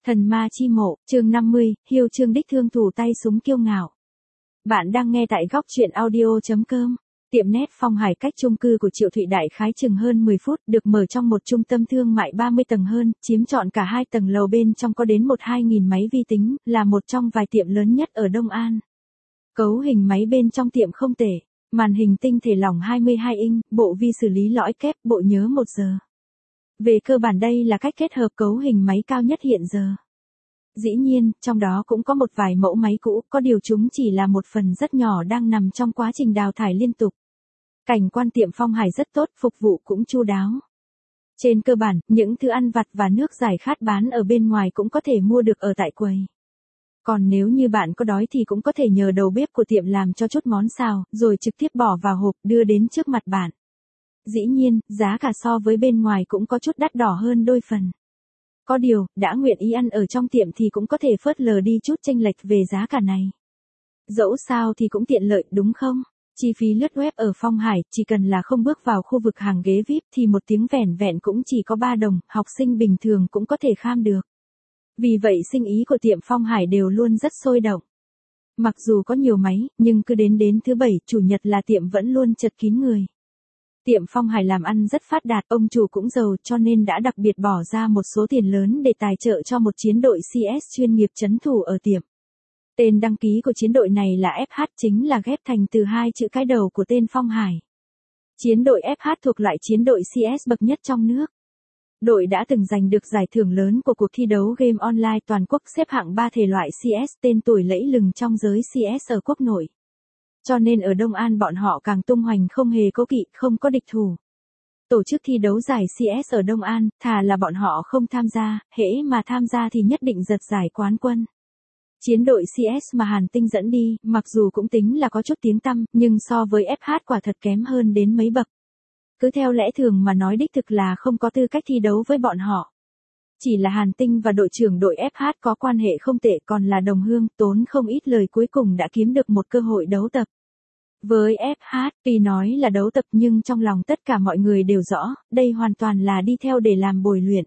Thần ma chi mộ, chương 50, Hiêu Trương đích thương thủ tay súng kiêu ngạo. Bạn đang nghe tại góc truyện audio.com. Tiệm nét Phong Hải cách chung cư của Triệu Thụy đại khái chừng hơn 10 phút, được mở trong một trung tâm thương mại 30 tầng hơn, chiếm trọn cả 2 tầng lầu, bên trong có đến 1-2 nghìn máy vi tính, là một trong vài tiệm lớn nhất ở Đông An. Cấu hình máy bên trong tiệm không tệ, màn hình tinh thể lỏng 22 inch, bộ vi xử lý lõi kép, bộ nhớ 1 giờ. Về cơ bản đây là cách kết hợp cấu hình máy cao nhất hiện giờ. Dĩ nhiên, trong đó cũng có một vài mẫu máy cũ, có điều chúng chỉ là một phần rất nhỏ đang nằm trong quá trình đào thải liên tục. Cảnh quan tiệm Phong Hải rất tốt, phục vụ cũng chu đáo. Trên cơ bản, những thứ ăn vặt và nước giải khát bán ở bên ngoài cũng có thể mua được ở tại quầy. Còn nếu như bạn có đói thì cũng có thể nhờ đầu bếp của tiệm làm cho chút món xào, rồi trực tiếp bỏ vào hộp đưa đến trước mặt bạn. Dĩ nhiên, giá cả so với bên ngoài cũng có chút đắt đỏ hơn đôi phần. Có điều, đã nguyện ý ăn ở trong tiệm thì cũng có thể phớt lờ đi chút chênh lệch về giá cả này. Dẫu sao thì cũng tiện lợi đúng không? Chi phí lướt web ở Phong Hải, chỉ cần là không bước vào khu vực hàng ghế VIP thì một tiếng vẻn vẹn cũng chỉ có 3 đồng, học sinh bình thường cũng có thể kham được. Vì vậy sinh ý của tiệm Phong Hải đều luôn rất sôi động. Mặc dù có nhiều máy, nhưng cứ đến thứ Bảy, Chủ nhật là tiệm vẫn luôn chật kín người. Tiệm Phong Hải làm ăn rất phát đạt, ông chủ cũng giàu cho nên đã đặc biệt bỏ ra một số tiền lớn để tài trợ cho một chiến đội CS chuyên nghiệp trấn thủ ở tiệm. Tên đăng ký của chiến đội này là FH, chính là ghép thành từ 2 chữ cái đầu của tên Phong Hải. Chiến đội FH thuộc loại chiến đội CS bậc nhất trong nước. Đội đã từng giành được giải thưởng lớn của cuộc thi đấu game online toàn quốc, xếp hạng 3 thể loại CS, tên tuổi lẫy lừng trong giới CS ở quốc nội. Cho nên ở Đông An bọn họ càng tung hoành không hề cố kỵ, không có địch thủ. Tổ chức thi đấu giải CS ở Đông An, thà là bọn họ không tham gia, hễ mà tham gia thì nhất định giật giải quán quân. Chiến đội CS mà Hàn Tinh dẫn đi, mặc dù cũng tính là có chút tiếng tăm, nhưng so với FH quả thật kém hơn đến mấy bậc. Cứ theo lẽ thường mà nói đích thực là không có tư cách thi đấu với bọn họ. Chỉ là Hàn Tinh và đội trưởng đội FH có quan hệ không tệ, còn là đồng hương, tốn không ít lời cuối cùng đã kiếm được một cơ hội đấu tập. Với FH, tuy nói là đấu tập nhưng trong lòng tất cả mọi người đều rõ, đây hoàn toàn là đi theo để làm bồi luyện.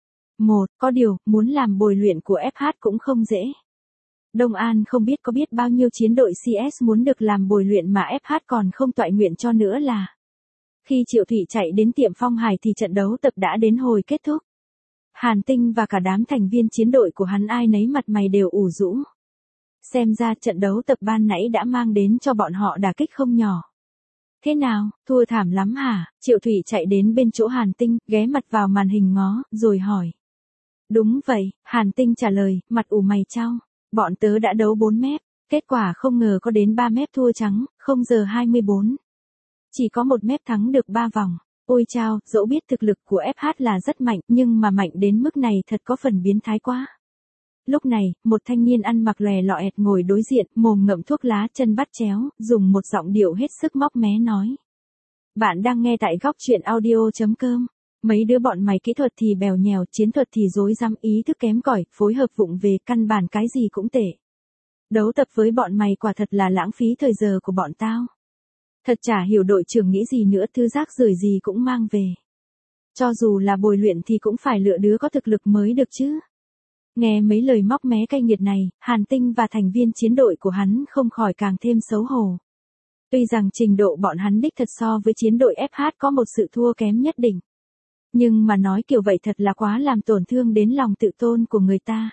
Có điều, muốn làm bồi luyện của FH cũng không dễ. Đông An không biết có biết bao nhiêu chiến đội CS muốn được làm bồi luyện mà FH còn không toại nguyện cho nữa là. Khi Triệu Thụy chạy đến tiệm Phong Hải thì trận đấu tập đã đến hồi kết thúc. Hàn Tinh và cả đám thành viên chiến đội của hắn ai nấy mặt mày đều ủ rũ. Xem ra trận đấu tập ban nãy đã mang đến cho bọn họ đả kích không nhỏ. Thế nào, thua thảm lắm hả? Triệu Thụy chạy đến bên chỗ Hàn Tinh, ghé mặt vào màn hình ngó, rồi hỏi. Đúng vậy, Hàn Tinh trả lời, mặt ủ mày chau. Bọn tớ đã đấu 4 mép, kết quả không ngờ có đến 3 mép thua trắng, 0 giờ 24. Chỉ có 1 mép thắng được 3 vòng. Ôi chao, dẫu biết thực lực của FH là rất mạnh, nhưng mà mạnh đến mức này thật có phần biến thái quá. Lúc này, một thanh niên ăn mặc lòe lọẹt ngồi đối diện, mồm ngậm thuốc lá, chân bắt chéo, dùng một giọng điệu hết sức móc mé nói. Bạn đang nghe tại góc truyện audio.com. Mấy đứa bọn mày kỹ thuật thì bèo nhèo, chiến thuật thì rối rắm, ý thức kém cỏi, phối hợp vụng về, căn bản cái gì cũng tệ. Đấu tập với bọn mày quả thật là lãng phí thời giờ của bọn tao. Thật chả hiểu đội trưởng nghĩ gì nữa, thứ rác rưởi gì cũng mang về. Cho dù là bồi luyện thì cũng phải lựa đứa có thực lực mới được chứ. Nghe mấy lời móc mé cay nghiệt này, Hàn Tinh và thành viên chiến đội của hắn không khỏi càng thêm xấu hổ. Tuy rằng trình độ bọn hắn đích thật so với chiến đội FH có một sự thua kém nhất định. Nhưng mà nói kiểu vậy thật là quá làm tổn thương đến lòng tự tôn của người ta.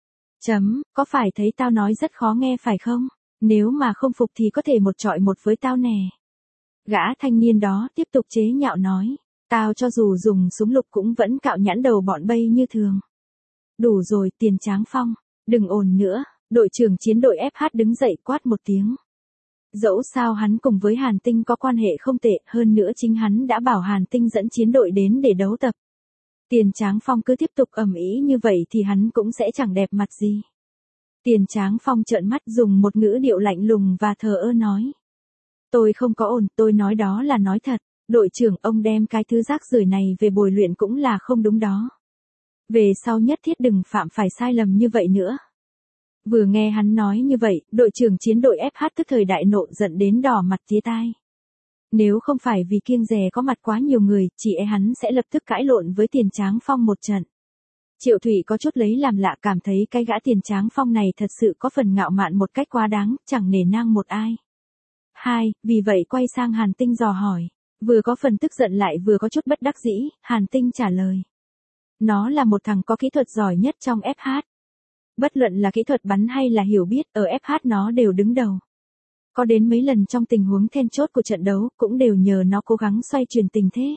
Có phải thấy tao nói rất khó nghe phải không? Nếu mà không phục thì có thể một chọi một với tao nè. Gã thanh niên đó tiếp tục chế nhạo nói. Tao cho dù dùng súng lục cũng vẫn cạo nhãn đầu bọn bay như thường. Đủ rồi, Tiền Tráng Phong, đừng ồn nữa. Đội trưởng chiến đội FH đứng dậy quát một tiếng. Dẫu sao hắn cùng với Hàn Tinh có quan hệ không tệ, hơn nữa chính hắn đã bảo Hàn Tinh dẫn chiến đội đến để đấu tập. Tiền Tráng Phong cứ tiếp tục ầm ĩ như vậy thì hắn cũng sẽ chẳng đẹp mặt gì. Tiền Tráng Phong trợn mắt, dùng một ngữ điệu lạnh lùng và thờ ơ nói. Tôi không có ồn, tôi nói đó là nói thật. Đội trưởng, ông đem cái thứ rác rưởi này về bồi luyện cũng là không đúng đó. Về sau nhất thiết đừng phạm phải sai lầm như vậy nữa. Vừa nghe hắn nói như vậy, đội trưởng chiến đội FH tức thời đại nộ, giận đến đỏ mặt tía tai. Nếu không phải vì kiêng dè có mặt quá nhiều người, chỉ e hắn sẽ lập tức cãi lộn với Tiền Tráng Phong một trận. Triệu Thụy có chút lấy làm lạ, cảm thấy cái gã Tiền Tráng Phong này thật sự có phần ngạo mạn một cách quá đáng, chẳng nể nang một ai. Vì vậy quay sang Hàn Tinh dò hỏi. Vừa có phần tức giận lại vừa có chút bất đắc dĩ, Hàn Tinh trả lời. Nó là một thằng có kỹ thuật giỏi nhất trong FH. Bất luận là kỹ thuật bắn hay là hiểu biết, ở FH nó đều đứng đầu. Có đến mấy lần trong tình huống then chốt của trận đấu, cũng đều nhờ nó cố gắng xoay chuyển tình thế.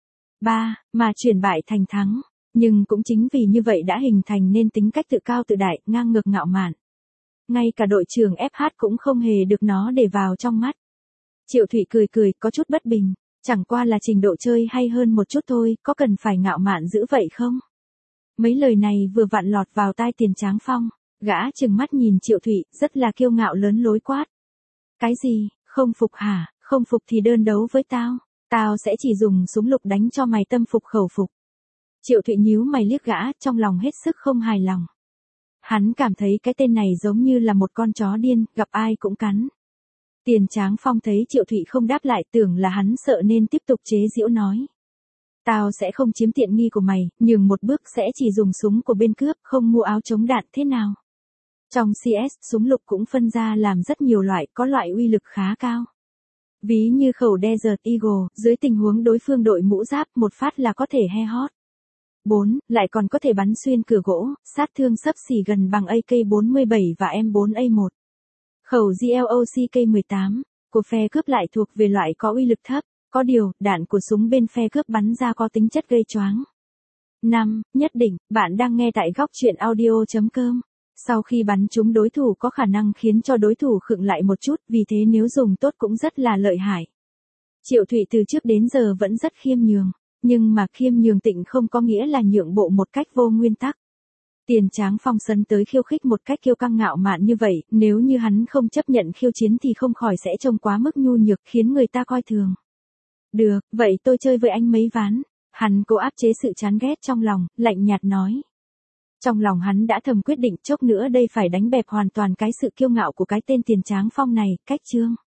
Mà chuyển bại thành thắng. Nhưng cũng chính vì như vậy đã hình thành nên tính cách tự cao tự đại, ngang ngược ngạo mạn. Ngay cả đội trưởng FH cũng không hề được nó để vào trong mắt. Triệu Thụy cười, có chút bất bình. Chẳng qua là trình độ chơi hay hơn một chút thôi, có cần phải ngạo mạn dữ vậy không? Mấy lời này vừa vặn lọt vào tai Tiền Tráng Phong. Gã trừng mắt nhìn Triệu Thụy, rất là kiêu ngạo lớn lối quát. Cái gì, không phục hả? Không phục thì đơn đấu với tao. Tao sẽ chỉ dùng súng lục đánh cho mày tâm phục khẩu phục. Triệu Thụy nhíu mày liếc gã, trong lòng hết sức không hài lòng. Hắn cảm thấy cái tên này giống như là một con chó điên, gặp ai cũng cắn. Tiền Tráng Phong thấy Triệu Thụy không đáp lại, tưởng là hắn sợ nên tiếp tục chế giễu nói. Tao sẽ không chiếm tiện nghi của mày, nhường một bước sẽ chỉ dùng súng của bên cướp, không mua áo chống đạn thế nào. Trong CS, súng lục cũng phân ra làm rất nhiều loại, có loại uy lực khá cao. Ví như khẩu Desert Eagle, dưới tình huống đối phương đội mũ giáp, một phát là có thể he hot. 4. Lại còn có thể bắn xuyên cửa gỗ, sát thương xấp xỉ gần bằng AK-47 và M4A1. Khẩu GLOC K18 của phe cướp lại thuộc về loại có uy lực thấp, có điều, đạn của súng bên phe cướp bắn ra có tính chất gây choáng. 5. Nhất định, bạn đang nghe tại góc truyện audio.com. Sau khi bắn trúng đối thủ có khả năng khiến cho đối thủ khựng lại một chút, vì thế nếu dùng tốt cũng rất là lợi hại. Triệu Thụy từ trước đến giờ vẫn rất khiêm nhường, nhưng mà khiêm nhường tịnh không có nghĩa là nhượng bộ một cách vô nguyên tắc. Tiền Tráng Phong sân tới khiêu khích một cách kiêu căng ngạo mạn như vậy, nếu như hắn không chấp nhận khiêu chiến thì không khỏi sẽ trông quá mức nhu nhược khiến người ta coi thường. Được, vậy tôi chơi với anh mấy ván. Hắn cố áp chế sự chán ghét trong lòng, lạnh nhạt nói. Trong lòng hắn đã thầm quyết định chốc nữa đây phải đánh bẹp hoàn toàn cái sự kiêu ngạo của cái tên Tiền Tráng Phong này, cách chương.